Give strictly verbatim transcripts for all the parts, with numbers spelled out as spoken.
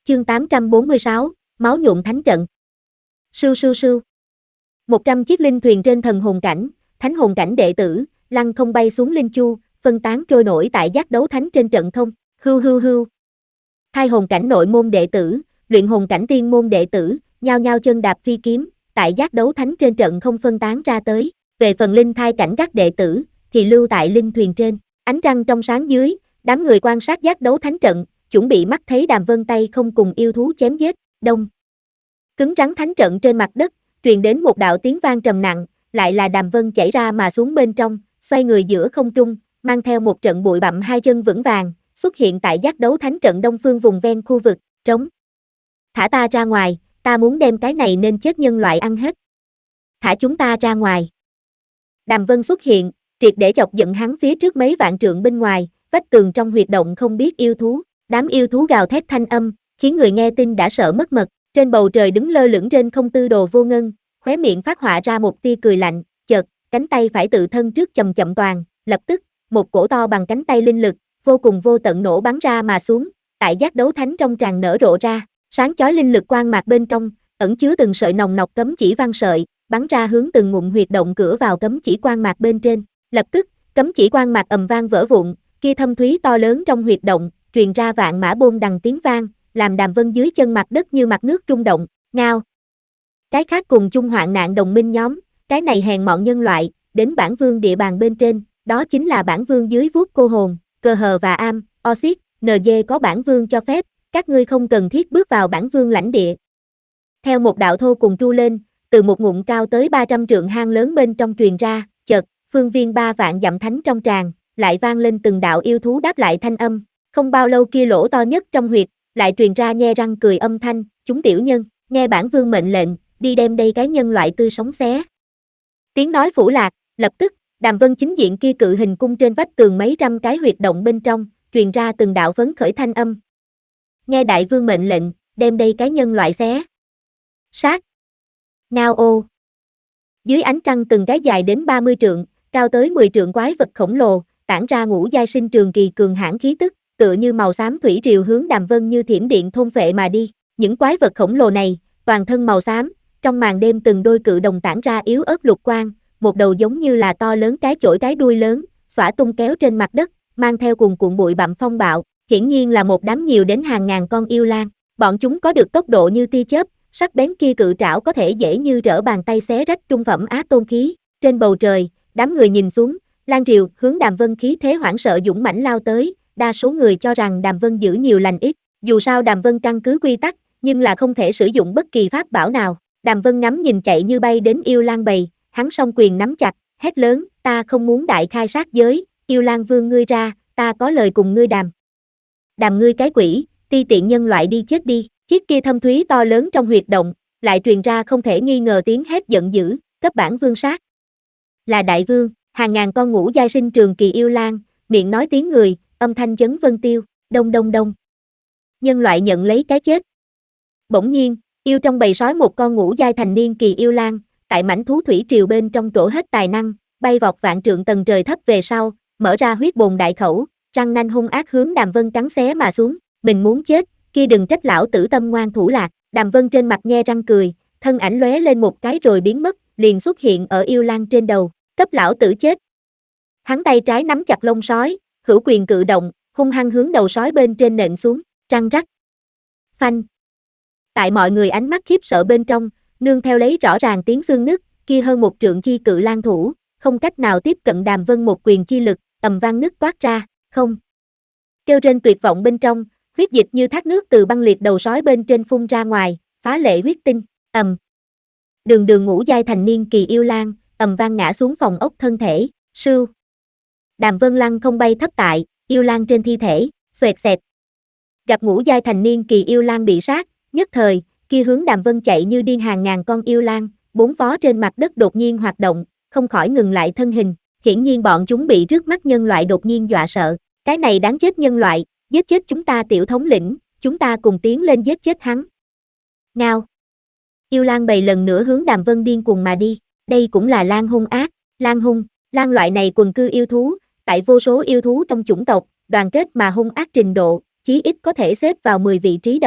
Chương tám trăm bốn mươi sáu, máu nhuộm thánh trận. Sưu sưu sưu. một trăm chiếc linh thuyền trên thần hồn cảnh, thánh hồn cảnh đệ tử, lăng không bay xuống linh chu, phân tán trôi nổi tại giác đấu thánh trên trận không. Hưu hưu hưu. Thai hồn cảnh nội môn đệ tử, luyện hồn cảnh tiên môn đệ tử, nhao nhao chân đạp phi kiếm, tại giác đấu thánh trên trận không phân tán ra tới. Về phần linh thai cảnh các đệ tử, thì lưu tại linh thuyền trên. Ánh trăng trong sáng dưới, đám người quan sát giác đấu thánh trận, chuẩn bị mắt thấy Đàm Vân tay không cùng yêu thú chém giết. Đông. Cứng rắn thánh trận trên mặt đất, truyền đến một đạo tiếng vang trầm nặng, lại là Đàm Vân chảy ra mà xuống bên trong, xoay người giữa không trung, mang theo một trận bụi bặm hai chân vững vàng, xuất hiện tại giác đấu thánh trận đông phương vùng ven khu vực, trống. Thả ta ra ngoài, ta muốn đem cái này nên chết nhân loại ăn hết. Thả chúng ta ra ngoài. Đàm Vân xuất hiện, triệt để chọc giận hắn phía trước mấy vạn trượng bên ngoài, vách tường trong huyệt động không biết yêu thú, đám yêu thú gào thét thanh âm, khiến người nghe tin đã sợ mất mật. Trên bầu trời đứng lơ lửng trên không tư đồ vô ngân, khóe miệng phát họa ra một tia cười lạnh, chợt, cánh tay phải tự thân trước chậm chậm toàn, lập tức, một cổ to bằng cánh tay linh lực, vô cùng vô tận nổ bắn ra mà xuống, tại giác đấu thánh trong tràn nở rộ ra, sáng chói linh lực quang mạc bên trong, ẩn chứa từng sợi nồng nọc cấm chỉ văn sợi, bắn ra hướng từng ngụm huyệt động cửa vào cấm chỉ quang mạc bên trên, lập tức, cấm chỉ quang mạc ầm vang vỡ vụn, kia thâm thúy to lớn trong huyệt động, truyền ra vạn mã bôn đằng tiếng vang, làm Đàm Vân dưới chân mặt đất như mặt nước rung động, ngao. Cái khác cùng chung hoạn nạn đồng minh nhóm, cái này hèn mọn nhân loại, đến bản vương địa bàn bên trên, đó chính là bản vương dưới vuốt cô hồn, cờ hờ và am, oxit, en giê có bản vương cho phép, các ngươi không cần thiết bước vào bản vương lãnh địa. Theo một đạo thô cùng tru lên, từ một ngụm cao tới ba trăm trượng hang lớn bên trong truyền ra, chợt, phương viên ba vạn dặm thánh trong tràng, lại vang lên từng đạo yêu thú đáp lại thanh âm, không bao lâu kia lỗ to nhất trong huyệt, lại truyền ra nhe răng cười âm thanh, chúng tiểu nhân, nghe bản vương mệnh lệnh, đi đem đây cái nhân loại tươi sống xé. Tiếng nói phủ lạc, lập tức, Đàm Vân chính diện kia cự hình cung trên vách tường mấy trăm cái huyệt động bên trong, truyền ra từng đạo phấn khởi thanh âm. Nghe đại vương mệnh lệnh, đem đây cái nhân loại xé. Sát. Ngao ô. Dưới ánh trăng từng cái dài đến ba mươi trượng, cao tới mười trượng quái vật khổng lồ, tản ra ngũ giai sinh trường kỳ cường hãn khí tức, tựa như màu xám thủy triều hướng Đàm Vân như thiểm điện thôn phệ mà đi. Những quái vật khổng lồ này, toàn thân màu xám, trong màn đêm từng đôi cự đồng tản ra yếu ớt lục quang, một đầu giống như là to lớn cái chổi cái đuôi lớn, xõa tung kéo trên mặt đất, mang theo cuồn cuộn bụi bặm phong bạo, hiển nhiên là một đám nhiều đến hàng ngàn con yêu lang. Bọn chúng có được tốc độ như tia chớp, sắc bén kia cự trảo có thể dễ như trở bàn tay xé rách trung phẩm á tôn khí. Trên bầu trời, đám người nhìn xuống, Lan Triều hướng Đàm Vân khí thế hoảng sợ dũng mãnh lao tới, đa số người cho rằng Đàm Vân giữ nhiều lành ít, dù sao Đàm Vân căn cứ quy tắc, nhưng là không thể sử dụng bất kỳ pháp bảo nào. Đàm Vân ngắm nhìn chạy như bay đến yêu lang bầy, hắn song quyền nắm chặt, hét lớn, ta không muốn đại khai sát giới, yêu lang vương ngươi ra, ta có lời cùng ngươi đàm. Đàm ngươi cái quỷ, ti tiện nhân loại đi chết đi. Chiếc kia thâm thúy to lớn trong huyệt động, lại truyền ra không thể nghi ngờ tiếng hét giận dữ, cấp bản vương sát. Là đại vương, hàng ngàn con ngũ giai sinh trường kỳ yêu lang, miệng nói tiếng người, âm thanh chấn vân tiêu, đông đông đông. Nhân loại nhận lấy cái chết. Bỗng nhiên, yêu trong bầy sói một con ngũ giai thành niên kỳ yêu lang, tại mảnh thú thủy triều bên trong trổ hết tài năng, bay vọt vạn trượng tầng trời thấp về sau, mở ra huyết bồn đại khẩu, răng nanh hung ác hướng Đàm Vân cắn xé mà xuống, mình muốn chết, kia đừng trách lão tử tâm ngoan thủ lạc. Đàm Vân trên mặt nhe răng cười, thân ảnh lóe lên một cái rồi biến mất, liền xuất hiện ở yêu lang trên đầu, cấp lão tử chết. Hắn tay trái nắm chặt lông sói, hữu quyền cự động, hung hăng hướng đầu sói bên trên nện xuống, răng rắc. Phanh. Tại mọi người ánh mắt khiếp sợ bên trong, nương theo lấy rõ ràng tiếng xương nứt, kia hơn một trượng chi cự lang thủ, không cách nào tiếp cận Đàm Vân một quyền chi lực, ầm vang nứt toát ra, không. Kêu trên tuyệt vọng bên trong, huyết dịch như thác nước từ băng liệt đầu sói bên trên phun ra ngoài, phá lệ huyết tinh, ầm. Đường đường ngũ giai thành niên kỳ yêu lang, ầm vang ngã xuống phòng ốc thân thể, sưu. Đàm Vân lăng không bay thấp tại, yêu lang trên thi thể, xoẹt xẹt. Gặp ngũ giai thành niên kỳ yêu lang bị sát, nhất thời, kia hướng Đàm Vân chạy như điên hàng ngàn con yêu lang, bốn phó trên mặt đất đột nhiên hoạt động, không khỏi ngừng lại thân hình, hiển nhiên bọn chúng bị trước mắt nhân loại đột nhiên dọa sợ, cái này đáng chết nhân loại, giết chết chúng ta tiểu thống lĩnh, chúng ta cùng tiến lên giết chết hắn. Ngao. Yêu lang bầy lần nữa hướng Đàm Vân điên cuồng mà đi, đây cũng là lang hung ác, lang hung, lang loại này quần cư yêu thú, tại vô số yêu thú trong chủng tộc, đoàn kết mà hung ác trình độ, chí ít có thể xếp vào mười vị trí đầu.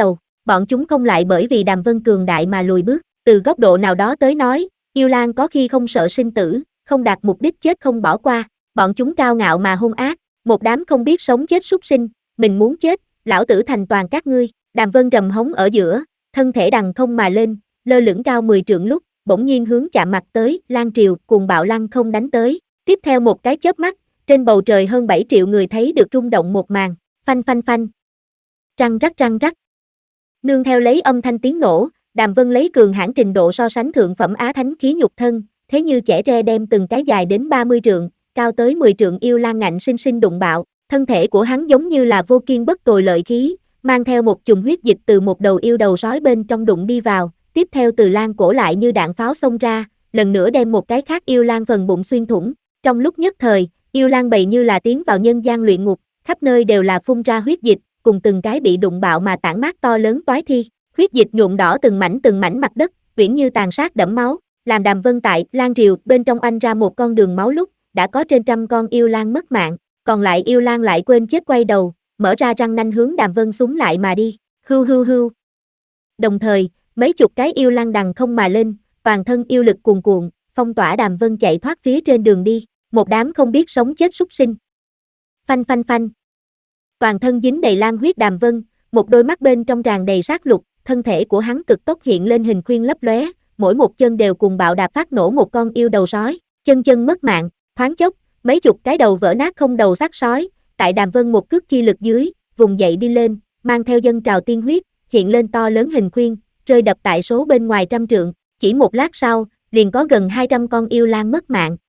bọn chúng không lại bởi vì Đàm Vân cường đại mà lùi bước, từ góc độ nào đó tới nói, yêu lang có khi không sợ sinh tử, không đạt mục đích chết không bỏ qua, bọn chúng cao ngạo mà hung ác, một đám không biết sống chết súc sinh, mình muốn chết, lão tử thành toàn các ngươi, Đàm Vân rầm hống ở giữa, thân thể đằng không mà lên, lơ lửng cao mười trượng lúc, bỗng nhiên hướng chạm mặt tới, Lang Triều cùng bạo lăng không đánh tới, tiếp theo một cái chớp mắt, trên bầu trời hơn bảy triệu người thấy được rung động một màn, phanh phanh phanh, răng rắc răng rắc. Nương theo lấy âm thanh tiếng nổ, Đàm Vân lấy cường hãn trình độ so sánh thượng phẩm á thánh khí nhục thân, thế như chẻ tre đem từng cái dài đến ba mươi trượng, cao tới mười trượng yêu lang ngạnh sinh sinh đụng bạo, thân thể của hắn giống như là vô kiên bất tồi lợi khí, mang theo một chùm huyết dịch từ một đầu yêu đầu sói bên trong đụng đi vào, tiếp theo từ lang cổ lại như đạn pháo xông ra, lần nữa đem một cái khác yêu lang phần bụng xuyên thủng, trong lúc nhất thời, yêu lang bầy như là tiến vào nhân gian luyện ngục, khắp nơi đều là phun ra huyết dịch, cùng từng cái bị đụng bạo mà tản mát to lớn toái thi, huyết dịch nhuộm đỏ từng mảnh từng mảnh mặt đất, uyển như tàn sát đẫm máu, làm Đàm Vân tại Lang Triều bên trong anh ra một con đường máu lúc, đã có trên trăm con yêu lang mất mạng, còn lại yêu lang lại quên chết quay đầu, mở ra răng nanh hướng Đàm Vân súng lại mà đi, hưu hưu hưu. Đồng thời, mấy chục cái yêu lang đằng không mà lên, toàn thân yêu lực cuồn cuộn, phong tỏa Đàm Vân chạy thoát phía trên đường đi, một đám không biết sống chết súc sinh. Phanh phanh phanh. Toàn thân dính đầy lang huyết Đàm Vân, một đôi mắt bên trong tràn đầy sát lục, thân thể của hắn cực tốc hiện lên hình khuyên lấp lóe, mỗi một chân đều cùng bạo đạp phát nổ một con yêu đầu sói, chân chân mất mạng, thoáng chốc, mấy chục cái đầu vỡ nát không đầu xác sói, tại Đàm Vân một cước chi lực dưới, vùng dậy đi lên, mang theo dân trào tiên huyết, hiện lên to lớn hình khuyên, rơi đập tại số bên ngoài trăm trượng, chỉ một lát sau, liền có gần hai trăm con yêu lang mất mạng,